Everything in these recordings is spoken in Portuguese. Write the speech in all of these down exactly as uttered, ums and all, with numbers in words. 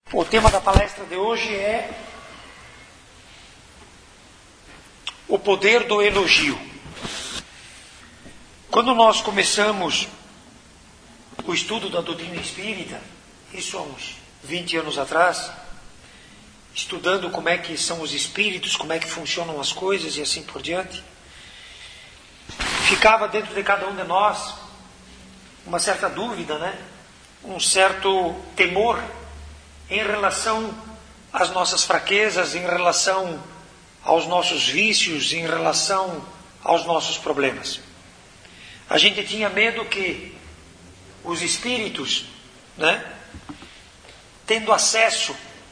O tema da palestra de hoje é o poder do elogio. Quando nós começamos o estudo da doutrina espírita, isso há uns vinte anos atrás, estudando como é que são os espíritos, como é que funcionam as coisas e assim por diante, ficava dentro de cada um de nós uma certa dúvida, né? Um certo temor em relação às nossas fraquezas, em relação aos nossos vícios, em relação aos nossos problemas. A gente tinha medo que os espíritos, né, tendo acesso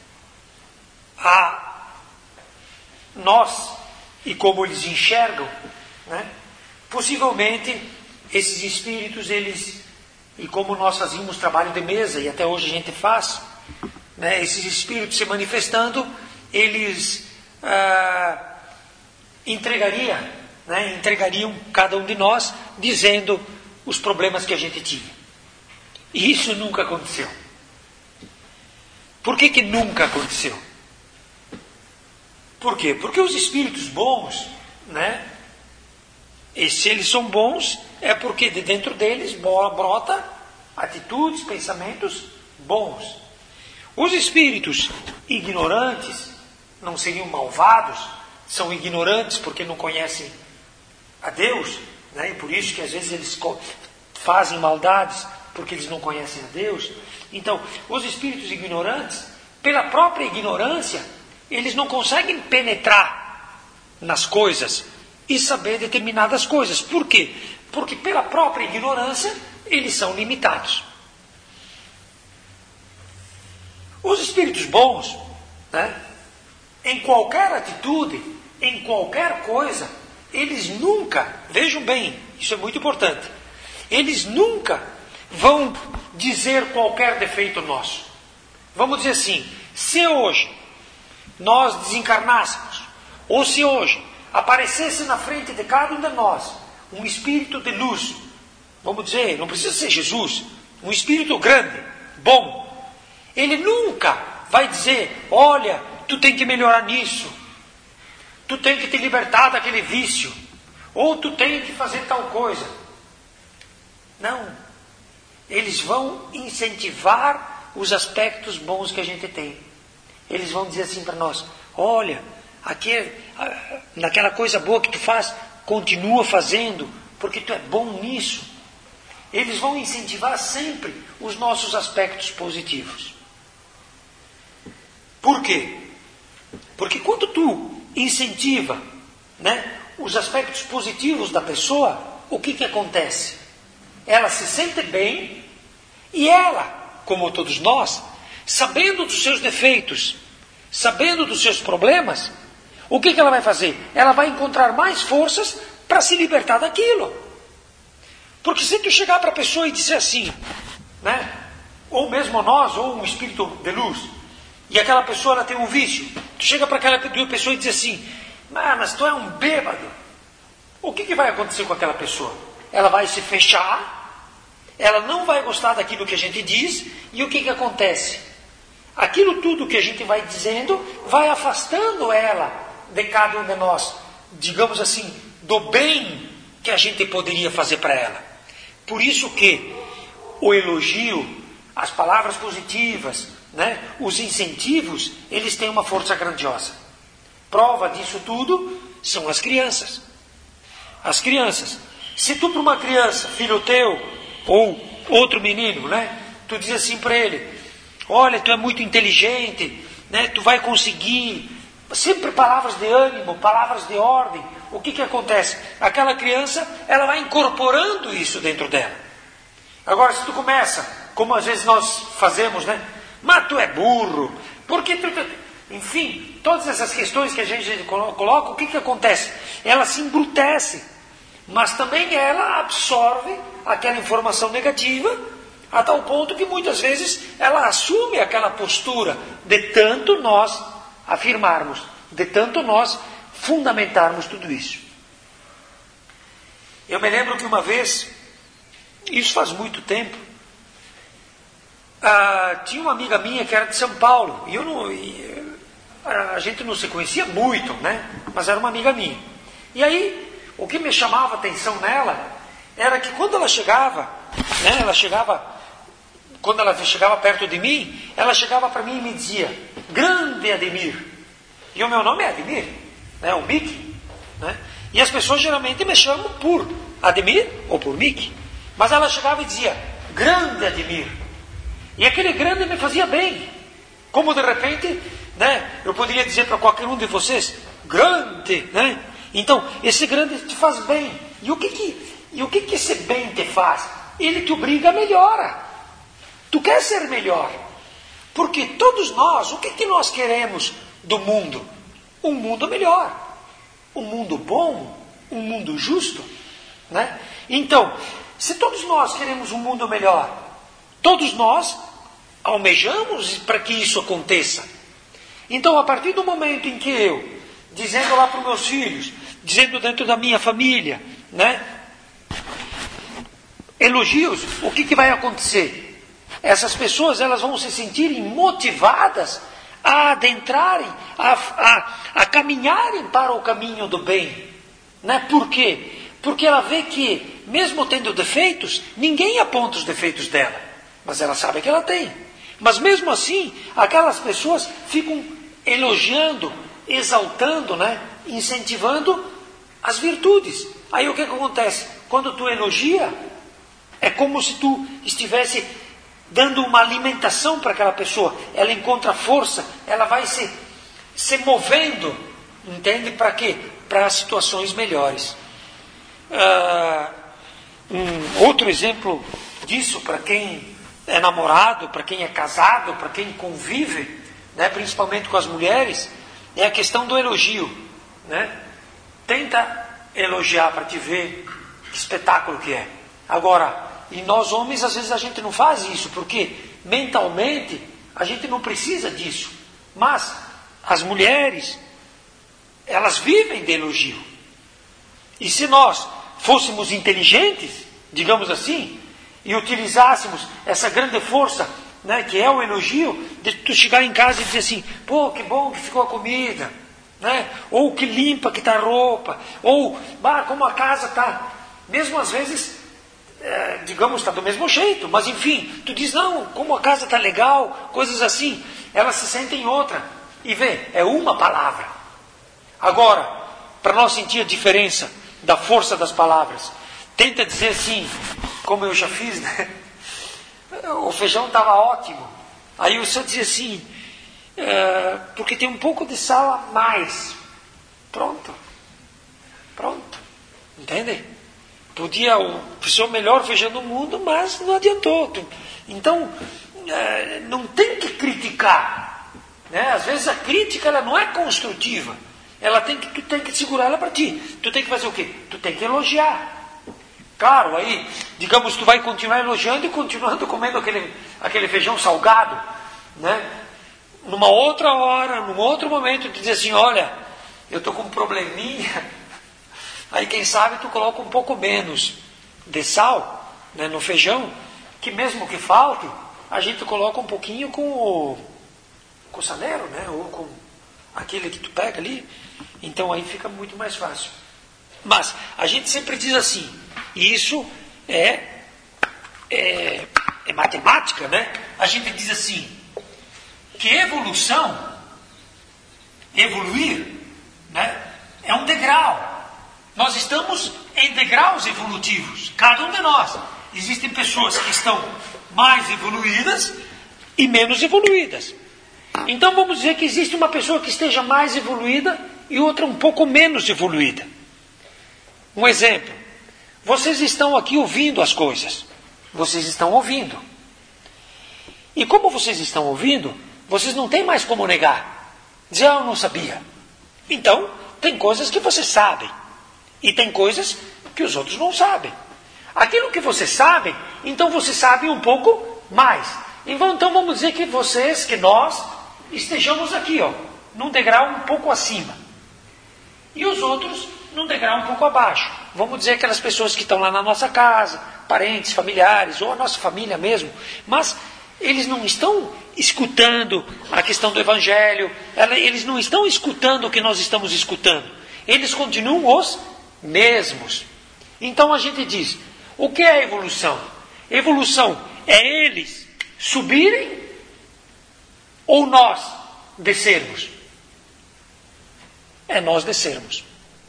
a nós e como eles enxergam, né, possivelmente esses espíritos, eles, e como nós fazíamos trabalho de mesa, e até hoje a gente faz, né, esses espíritos se manifestando, eles ah, entregaria, né, entregariam cada um de nós, dizendo os problemas que a gente tinha. E isso nunca aconteceu. Por que que nunca aconteceu? Por quê? Porque os espíritos bons, né, e se eles são bons, é porque de dentro deles brota atitudes, pensamentos bons. Os espíritos ignorantes não seriam malvados, são ignorantes porque não conhecem a Deus, né? E por isso que às vezes eles fazem maldades porque eles não conhecem a Deus. Então, os espíritos ignorantes, pela própria ignorância, eles não conseguem penetrar nas coisas e saber determinadas coisas. Por quê? Porque pela própria ignorância, eles são limitados. Os espíritos bons, né, em qualquer atitude, em qualquer coisa, eles nunca, vejam bem, isso é muito importante, eles nunca vão dizer qualquer defeito nosso. Vamos dizer assim, se hoje nós desencarnássemos, ou se hoje aparecesse na frente de cada um de nós um espírito de luz, vamos dizer, não precisa ser Jesus, um espírito grande, bom, ele nunca vai dizer, olha, tu tem que melhorar nisso, tu tem que te libertar daquele vício, ou tu tem que fazer tal coisa. Não. Eles vão incentivar os aspectos bons que a gente tem. Eles vão dizer assim para nós, olha, aquele, naquela coisa boa que tu faz, continua fazendo, porque tu é bom nisso. Eles vão incentivar sempre os nossos aspectos positivos. Por quê? Porque quando tu incentiva, né, os aspectos positivos da pessoa, o que que acontece? Ela se sente bem e ela, como todos nós, sabendo dos seus defeitos, sabendo dos seus problemas, o que que ela vai fazer? Ela vai encontrar mais forças para se libertar daquilo. Porque se tu chegar para a pessoa e disser assim, né, ou mesmo nós, ou um espírito de luz, e aquela pessoa ela tem um vício, tu chega para aquela pessoa e diz assim, mas tu é um bêbado. O que que vai acontecer com aquela pessoa? Ela vai se fechar, ela não vai gostar daquilo que a gente diz, e o que que acontece? Aquilo tudo que a gente vai dizendo vai afastando ela de cada um de nós, digamos assim, do bem que a gente poderia fazer para ela. Por isso que o elogio, as palavras positivas, né, os incentivos, eles têm uma força grandiosa. Prova disso tudo são as crianças. As crianças. Se tu para uma criança, filho teu, ou outro menino, né, tu diz assim para ele, olha, tu é muito inteligente, né, tu vai conseguir, sempre palavras de ânimo, palavras de ordem, o que que acontece? Aquela criança, ela vai incorporando isso dentro dela. Agora, se tu começa, como às vezes nós fazemos, né, mas tu é burro, porque tu, tu... enfim, todas essas questões que a gente coloca, o que que acontece? Ela se embrutece, mas também ela absorve aquela informação negativa, a tal ponto que muitas vezes ela assume aquela postura de tanto nós afirmarmos, de tanto nós fundamentarmos tudo isso. Eu me lembro que uma vez, isso faz muito tempo, ah, tinha uma amiga minha que era de São Paulo, e eu não, e, a gente não se conhecia muito, né? Mas era uma amiga minha. E aí, o que me chamava a atenção nela era que quando ela chegava, né, ela chegava, quando ela chegava perto de mim, ela chegava para mim e me dizia, grande Ademir. E o meu nome é Ademir, né, o Mickey, né? E as pessoas geralmente me chamam por Ademir ou por Mickey. Mas ela chegava e dizia, grande Ademir. E aquele grande me fazia bem. Como de repente, né, eu poderia dizer para qualquer um de vocês, grande, né? Então, esse grande te faz bem. E o que que, e o que que esse bem te faz? Ele te obriga a melhorar. Tu quer ser melhor. Porque todos nós, o que que nós queremos do mundo? Um mundo melhor. Um mundo bom. Um mundo justo. Né? Então, se todos nós queremos um mundo melhor, todos nós almejamos para que isso aconteça. Então, a partir do momento em que eu, dizendo lá para os meus filhos, dizendo dentro da minha família, né, elogios, o que, que vai acontecer? Essas pessoas, elas vão se sentirem motivadas a adentrarem, a, a, a caminharem para o caminho do bem. Né? Por quê? Porque ela vê que, mesmo tendo defeitos, ninguém aponta os defeitos dela. Mas ela sabe que ela tem. Mas mesmo assim, aquelas pessoas ficam elogiando, exaltando, né? Incentivando as virtudes. Aí o que, que acontece? Quando tu elogia, é como se tu estivesse dando uma alimentação para aquela pessoa. Ela encontra força, ela vai se, se movendo, entende? Para quê? Para situações melhores. Uh, um outro exemplo disso, para quem é namorado, para quem é casado, para quem convive, né, principalmente com as mulheres, é a questão do elogio. Né? Tenta elogiar para te ver que espetáculo que é. Agora, e nós homens, às vezes a gente não faz isso, porque mentalmente a gente não precisa disso. Mas as mulheres, elas vivem de elogio. E se nós fôssemos inteligentes, digamos assim, e utilizássemos essa grande força, né, que é o elogio, de tu chegar em casa e dizer assim, pô, que bom que ficou a comida, né? Ou que limpa que está a roupa, ou, bah, como a casa está, mesmo às vezes, é, digamos, está do mesmo jeito, mas enfim, tu diz, não, como a casa está legal, coisas assim, elas se sentem outra, e vê, é uma palavra. Agora, para nós sentir a diferença da força das palavras, tenta dizer assim, como eu já fiz, né? O feijão estava ótimo. Aí o senhor dizia assim, é, porque tem um pouco de sal a mais. Pronto. Pronto. Entende? Podia ser o melhor feijão do mundo, mas não adiantou. Então, é, não tem que criticar. Né? Às vezes a crítica ela não é construtiva. Ela tem que, tu tem que segurar ela para ti. Tu tem que fazer o quê? Tu tem que elogiar. Claro, aí, digamos, tu vai continuar elogiando e continuando comendo aquele, aquele feijão salgado, né? Numa outra hora, num outro momento, tu diz assim, olha, eu estou com um probleminha, aí quem sabe tu coloca um pouco menos de sal, né, no feijão, que mesmo que falte, a gente coloca um pouquinho com o, com o saleiro, né? Ou com aquele que tu pega ali, então aí fica muito mais fácil. Mas a gente sempre diz assim, e isso é, é, é matemática, né? A gente diz assim, que evolução, evoluir, né, é um degrau. Nós estamos em degraus evolutivos, cada um de nós. Existem pessoas que estão mais evoluídas e menos evoluídas. Então vamos dizer que existe uma pessoa que esteja mais evoluída e outra um pouco menos evoluída. Um exemplo. Vocês estão aqui ouvindo as coisas. Vocês estão ouvindo. E como vocês estão ouvindo, vocês não têm mais como negar. Dizer, ah, eu não sabia. Então, tem coisas que vocês sabem. E tem coisas que os outros não sabem. Aquilo que vocês sabem, então vocês sabem um pouco mais. Então vamos dizer que vocês, que nós, estejamos aqui, ó, num degrau um pouco acima. E os outros num degrau um pouco abaixo. Vamos dizer aquelas pessoas que estão lá na nossa casa, parentes, familiares, ou a nossa família mesmo. Mas eles não estão escutando a questão do Evangelho, eles não estão escutando o que nós estamos escutando. Eles continuam os mesmos. Então a gente diz, o que é evolução? Evolução é eles subirem ou nós descermos? É nós descermos.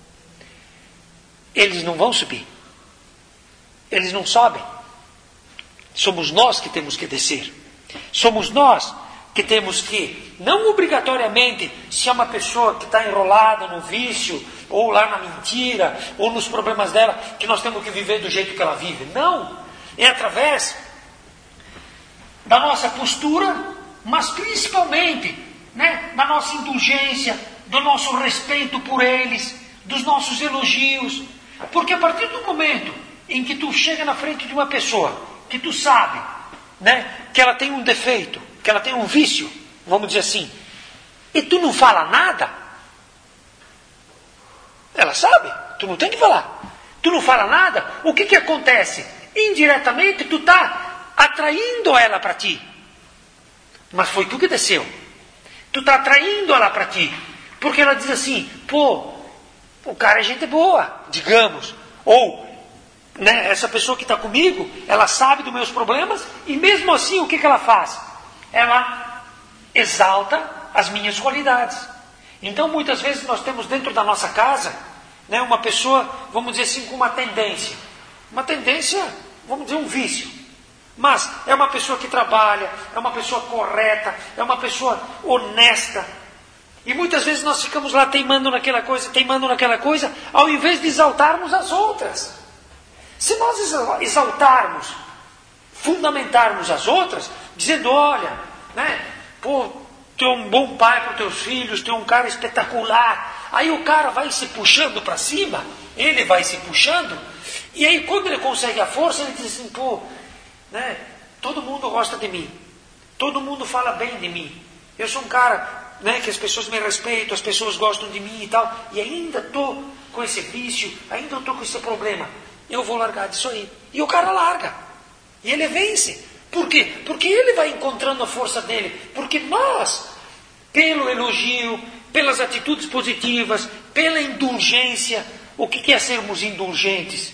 Eles não vão subir. Eles não sobem. Somos nós que temos que descer. Somos nós que temos que, não obrigatoriamente, se é uma pessoa que está enrolada no vício, ou lá na mentira, ou nos problemas dela, que nós temos que viver do jeito que ela vive. Não. É através da nossa postura, mas principalmente, né, da nossa indulgência, do nosso respeito por eles, dos nossos elogios. Porque a partir do momento em que tu chega na frente de uma pessoa, que tu sabe, né, que ela tem um defeito, que ela tem um vício, vamos dizer assim, e tu não fala nada, ela sabe, tu não tem que falar. Tu não fala nada, o que que acontece? Indiretamente tu está atraindo ela para ti. Mas foi tu que desceu. Tu está atraindo ela para ti. Porque ela diz assim, pô, o cara é gente boa, digamos. Ou, né, essa pessoa que está comigo, ela sabe dos meus problemas, e mesmo assim o que que ela faz? Ela exalta as minhas qualidades. Então muitas vezes nós temos dentro da nossa casa, né, uma pessoa, vamos dizer assim, com uma tendência. Uma tendência, vamos dizer, um vício. Mas é uma pessoa que trabalha, é uma pessoa correta, é uma pessoa honesta. E muitas vezes nós ficamos lá teimando naquela coisa, teimando naquela coisa, ao invés de exaltarmos as outras. Se nós exaltarmos, fundamentarmos as outras, dizendo, olha, né, pô, tu é um bom pai para os teus filhos, tu é um cara espetacular. Aí o cara vai se puxando para cima, ele vai se puxando, e aí quando ele consegue a força, ele diz assim, pô, né, todo mundo gosta de mim, todo mundo fala bem de mim, eu sou um cara, né, que as pessoas me respeitam, as pessoas gostam de mim e tal, e ainda estou com esse vício, ainda estou com esse problema, eu vou largar disso aí. E o cara larga, e ele vence. Por quê? Porque ele vai encontrando a força dele, porque nós, pelo elogio, pelas atitudes positivas, pela indulgência, o que é sermos indulgentes?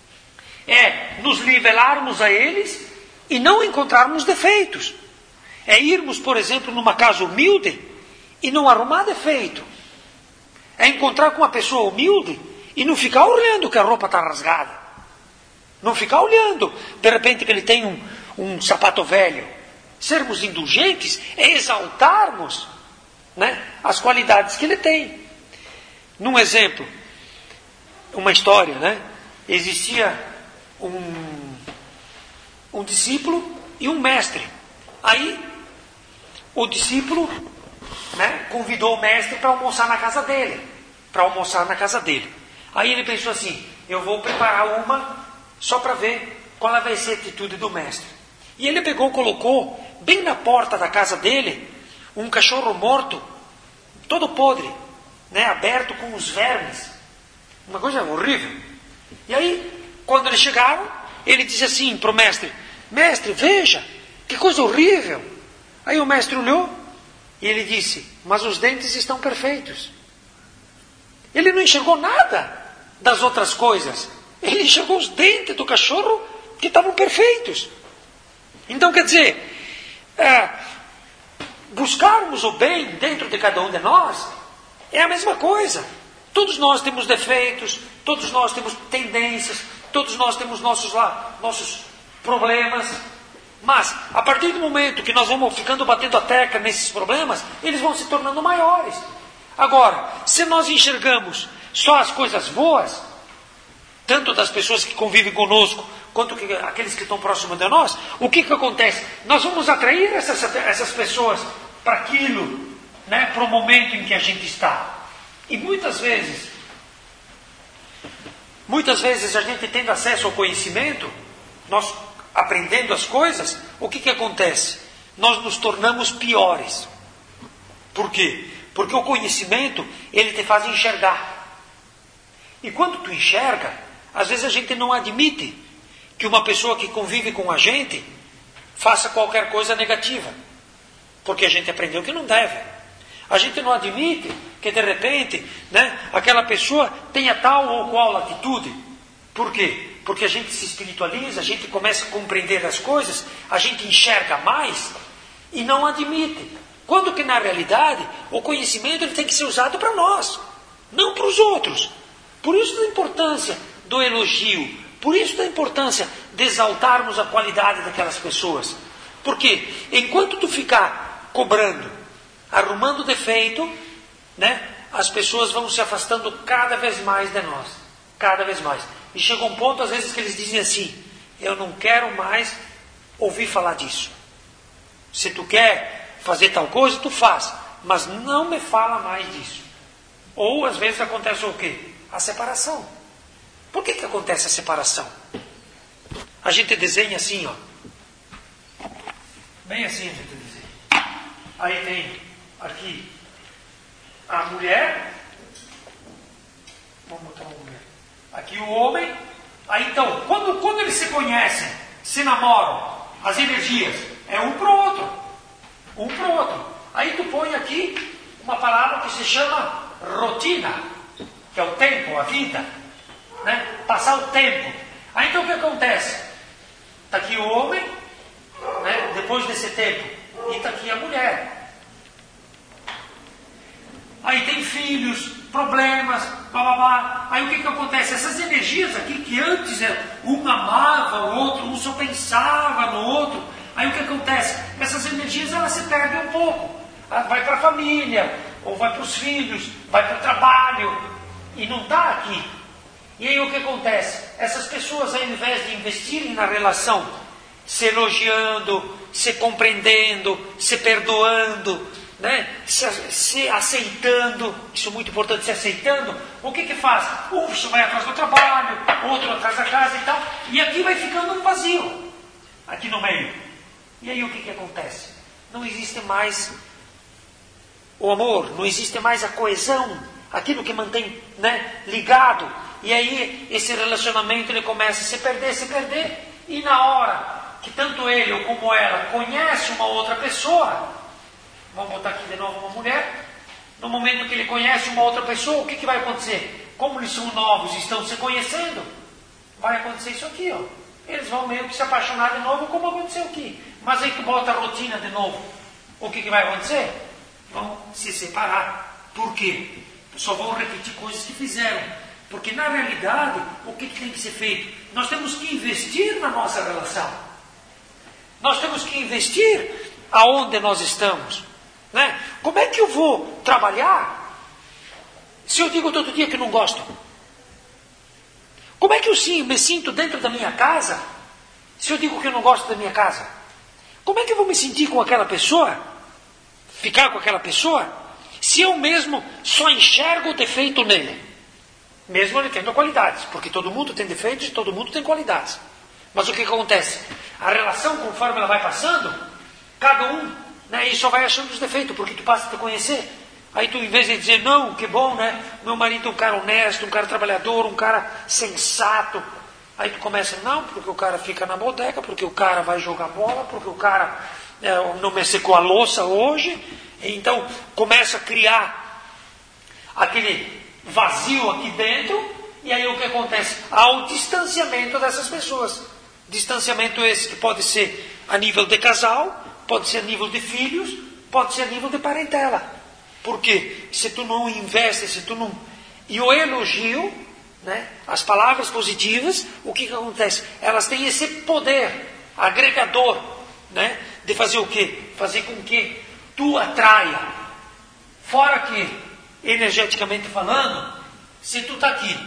É nos nivelarmos a eles e não encontrarmos defeitos. É irmos, por exemplo, numa casa humilde e não arrumar defeito. É encontrar com uma pessoa humilde e não ficar olhando que a roupa está rasgada. Não ficar olhando, de repente, que ele tem um, um sapato velho. Sermos indulgentes é exaltarmos, né, as qualidades que ele tem. Num exemplo, uma história, né? Existia um, um discípulo e um mestre. Aí, o discípulo, né, convidou o mestre para almoçar na casa dele. Para almoçar na casa dele. Aí ele pensou assim, eu vou preparar uma só para ver qual vai ser a atitude do mestre. E ele pegou, colocou bem na porta da casa dele um cachorro morto, todo podre, né, aberto com os vermes. Uma coisa horrível. E aí, quando eles chegaram, ele disse assim para o mestre, mestre, veja, que coisa horrível. Aí o mestre olhou e ele disse, mas os dentes estão perfeitos. Ele não enxergou nada das outras coisas. Ele enxergou os dentes do cachorro que estavam perfeitos. Então, quer dizer, é, buscarmos o bem dentro de cada um de nós é a mesma coisa. Todos nós temos defeitos, todos nós temos tendências, todos nós temos nossos, lá, nossos problemas. Mas, a partir do momento que nós vamos ficando batendo a tecla nesses problemas, eles vão se tornando maiores. Agora, se nós enxergamos só as coisas boas, tanto das pessoas que convivem conosco, quanto que, aqueles que estão próximos de nós, o que que acontece? Nós vamos atrair essas, essas pessoas para aquilo, né, para o momento em que a gente está. E muitas vezes, muitas vezes a gente tendo acesso ao conhecimento, nós aprendendo as coisas, o que que acontece? Nós nos tornamos piores. Por quê? Porque o conhecimento, ele te faz enxergar. E quando tu enxerga, às vezes a gente não admite que uma pessoa que convive com a gente faça qualquer coisa negativa. Porque a gente aprendeu que não deve. A gente não admite que de repente, né, aquela pessoa tenha tal ou qual atitude. Por quê? Porque a gente se espiritualiza, a gente começa a compreender as coisas, a gente enxerga mais e não admite. Quando que na realidade o conhecimento ele tem que ser usado para nós, não para os outros. Por isso da importância do elogio, por isso da importância de exaltarmos a qualidade daquelas pessoas. Porque enquanto tu ficar cobrando, arrumando defeito, né, as pessoas vão se afastando cada vez mais de nós. Cada vez mais. E chega um ponto, às vezes, que eles dizem assim: eu não quero mais ouvir falar disso. Se tu quer fazer tal coisa, tu faz. Mas não me fala mais disso. Ou, às vezes, acontece o quê? A separação. Por que que acontece a separação? A gente desenha assim, ó. Bem assim a gente desenha. Aí tem aqui a mulher. Vamos botar uma mulher. Aqui o homem. Aí então, quando, quando eles se conhecem, se namoram, as energias é um para o outro. Um para o outro. Aí tu põe aqui uma palavra que se chama rotina, que é o tempo, a vida. Né? Passar o tempo. Aí então o que acontece? Está aqui o homem, né? Depois desse tempo, e está aqui a mulher. Aí tem filhos, problemas, blá. Aí o que que acontece? Essas energias aqui que antes um amava o outro, um só pensava no outro. Aí o que acontece? Essas energias elas se perdem um pouco. Vai para a família, ou vai para os filhos, vai para o trabalho, e não está aqui. E aí o que acontece? Essas pessoas, ao invés de investirem na relação, se elogiando, se compreendendo, se perdoando, né? se, se aceitando, isso é muito importante, se aceitando, o que que faz? Um vai atrás do trabalho, outro atrás da casa e tal, e aqui vai ficando um vazio, aqui no meio. E aí o que que acontece? Não existe mais o amor, não existe mais a coesão, aquilo que mantém, né, ligado. E aí esse relacionamento ele começa a se perder, se perder, e na hora que tanto ele ou como ela conhece uma outra pessoa, vamos botar aqui de novo uma mulher, no momento que ele conhece uma outra pessoa, o que que vai acontecer? Como eles são novos e estão se conhecendo, vai acontecer isso aqui, ó. Eles vão meio que se apaixonar de novo, como aconteceu aqui. Mas aí que bota a rotina de novo, o que que vai acontecer? Vão se separar. Por quê? Só vão repetir coisas que fizeram. Porque na realidade, o que que tem que ser feito? Nós temos que investir na nossa relação. Nós temos que investir aonde nós estamos. Né? Como é que eu vou trabalhar se eu digo todo dia que não gosto? Como é que eu sim, me sinto dentro da minha casa se eu digo que eu não gosto da minha casa? Como é que eu vou me sentir com aquela pessoa? Ficar com aquela pessoa? Se eu mesmo só enxergo o defeito nele. Mesmo ele tendo qualidades. Porque todo mundo tem defeitos e todo mundo tem qualidades. Mas o que acontece? A relação, conforme ela vai passando, cada um, né, e só vai achando os defeitos, porque tu passa a te conhecer. Aí tu, em vez de dizer, não, que bom, né? Meu marido é um cara honesto, um cara trabalhador, um cara sensato. Aí tu começa, não, porque o cara fica na bodega, porque o cara vai jogar bola, porque o cara é, não me secou a louça hoje. Então começa a criar aquele vazio aqui dentro. E aí o que acontece? Há o distanciamento dessas pessoas. Distanciamento esse que pode ser a nível de casal, pode ser a nível de filhos, pode ser a nível de parentela. Por quê? Se tu não investe, se tu não... E o elogio, né, as palavras positivas, o que, que acontece? Elas têm esse poder agregador, né, de fazer o quê? Fazer com que tu atraia. Fora que, energeticamente falando, se tu está aqui,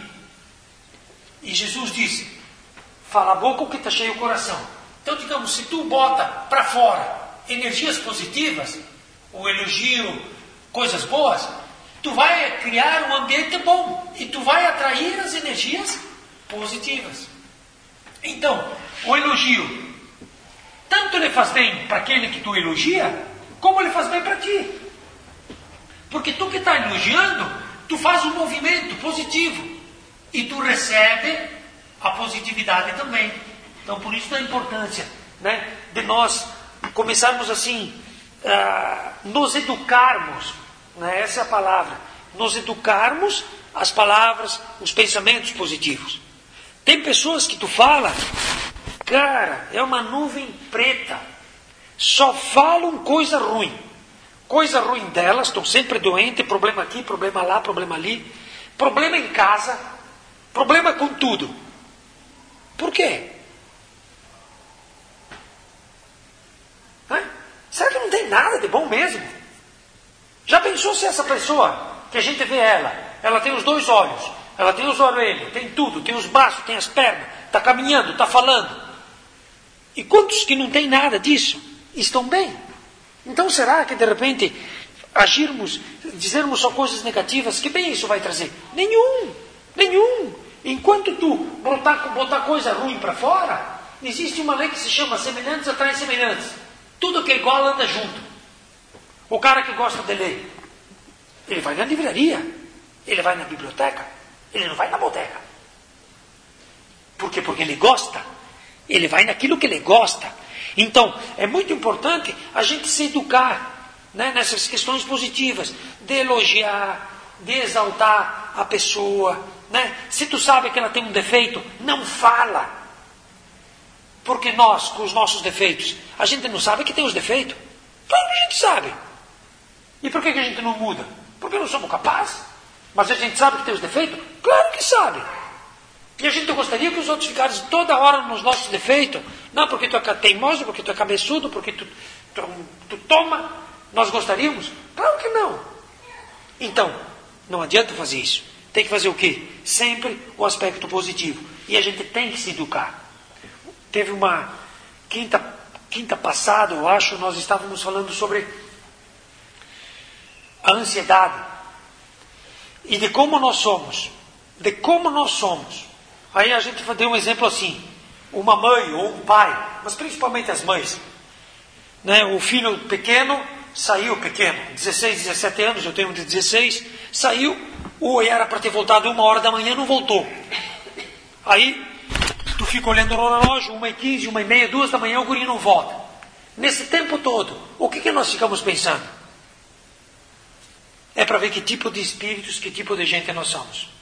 e Jesus disse, fala a boca o que está cheio o coração. Então, digamos, se tu bota para fora energias positivas, o elogio, coisas boas, tu vai criar um ambiente bom e tu vai atrair as energias positivas. Então, o elogio, tanto ele faz bem para aquele que tu elogia, como ele faz bem para ti. Porque tu que está elogiando, tu faz um movimento positivo e tu recebe a positividade também. Então, por isso da importância né, de nós começarmos assim, a nos educarmos, né, essa é a palavra, nos educarmos as palavras, os pensamentos positivos. Tem pessoas que tu fala, cara, é uma nuvem preta, só falam coisa ruim. Coisa ruim delas, estão sempre doentes, problema aqui, problema lá, problema ali, problema em casa, problema com tudo. Por quê? Né? Será que não tem nada de bom mesmo? Já pensou se essa pessoa, que a gente vê ela, ela tem os dois olhos, ela tem os orelhos, tem tudo, tem os braços, tem as pernas, está caminhando, está falando. E quantos que não tem nada disso estão bem? Então será que de repente agirmos, dizermos só coisas negativas, que bem isso vai trazer? Nenhum, nenhum. Enquanto tu botar, botar coisa ruim para fora, existe uma lei que se chama semelhantes atrai semelhantes. Tudo que é igual anda junto. O cara que gosta de ler, ele vai na livraria, ele vai na biblioteca, ele não vai na bodega. Por quê? Porque ele gosta. Ele vai naquilo que ele gosta. Então, é muito importante a gente se educar, né, nessas questões positivas, de elogiar, de exaltar a pessoa. Né? Se tu sabe que ela tem um defeito, não fala. Porque nós, com os nossos defeitos, a gente não sabe que tem os defeitos? Claro que a gente sabe. E por que que a gente não muda? Porque não somos capazes. Mas a gente sabe que tem os defeitos? Claro que sabe. E a gente gostaria que os outros ficassem toda hora nos nossos defeitos. Não, porque tu é teimoso, porque tu é cabeçudo, porque tu, tu, tu toma. Nós gostaríamos? Claro que não. Então, não adianta fazer isso. Tem que fazer o quê? Sempre o aspecto positivo. E a gente tem que se educar. Teve uma quinta, quinta passada, eu acho, nós estávamos falando sobre a ansiedade. E de como nós somos. De como nós somos. Aí a gente deu um exemplo assim, uma mãe ou um pai, mas principalmente as mães. Né? O filho pequeno saiu pequeno, dezesseis, dezessete anos, eu tenho um de dezesseis, saiu, ou era para ter voltado uma hora da manhã, não voltou. Aí tu fica olhando no relógio, uma e quinze, uma e meia, duas da manhã, o guri não volta. Nesse tempo todo, o que, que nós ficamos pensando? É para ver que tipo de espíritos, que tipo de gente nós somos.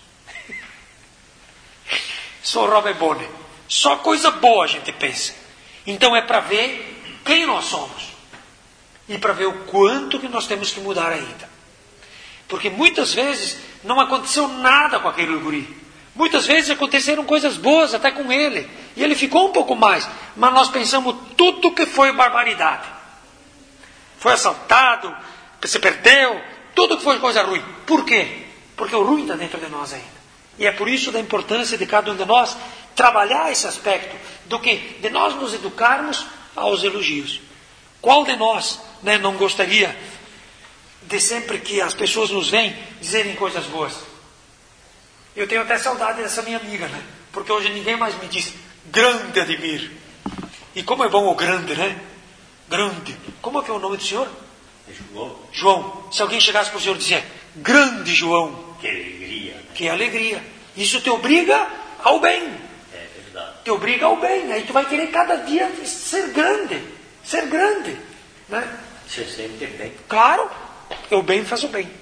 Sou Robert Bonner. Só coisa boa a gente pensa. Então é para ver quem nós somos. E para ver o quanto que nós temos que mudar ainda. Porque muitas vezes não aconteceu nada com aquele guri. Muitas vezes aconteceram coisas boas até com ele. E ele ficou um pouco mais. Mas nós pensamos tudo que foi barbaridade. Foi assaltado, se perdeu, tudo que foi coisa ruim. Por quê? Porque o ruim está dentro de nós ainda. E é por isso da importância de cada um de nós trabalhar esse aspecto, do que de nós nos educarmos aos elogios. Qual de nós, né, não gostaria de sempre que as pessoas nos veem dizerem coisas boas? Eu tenho até saudade dessa minha amiga, né? Porque hoje ninguém mais me diz grande Ademir. E como é bom o grande, né? Grande. Como é que é o nome do senhor? É João. João. Se alguém chegasse para o senhor e dizer grande João. Que alegria. Né? Que alegria. Isso te obriga ao bem. É verdade. Te obriga ao bem. Aí tu vai querer cada dia ser grande. Ser grande. Né? Você sente bem. Claro. O bem faz o bem.